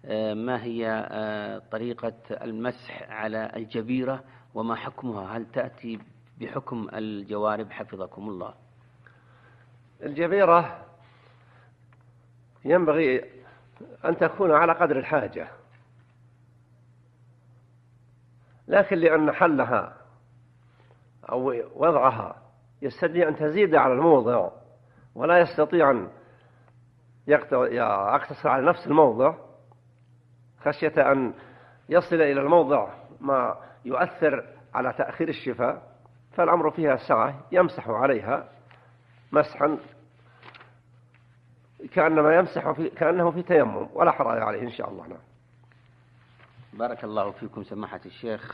ما هي طريقة المسح على الجبيرة وما حكمها؟ هل تأتي بحكم الجوارب حفظكم الله؟ الجبيرة ينبغي أن تكون على قدر الحاجة، لكن لأن حلها أو وضعها يستطيع أن تزيد على الموضع ولا يستطيع أن يقتصر على نفس الموضع خشية أن يصل إلى الموضع ما يؤثر على تأخير الشفاء، فالأمر فيها سعة، يمسح عليها مسحا كأنه في تيمم ولا حرج عليه إن شاء الله. بارك الله فيكم سماحة الشيخ.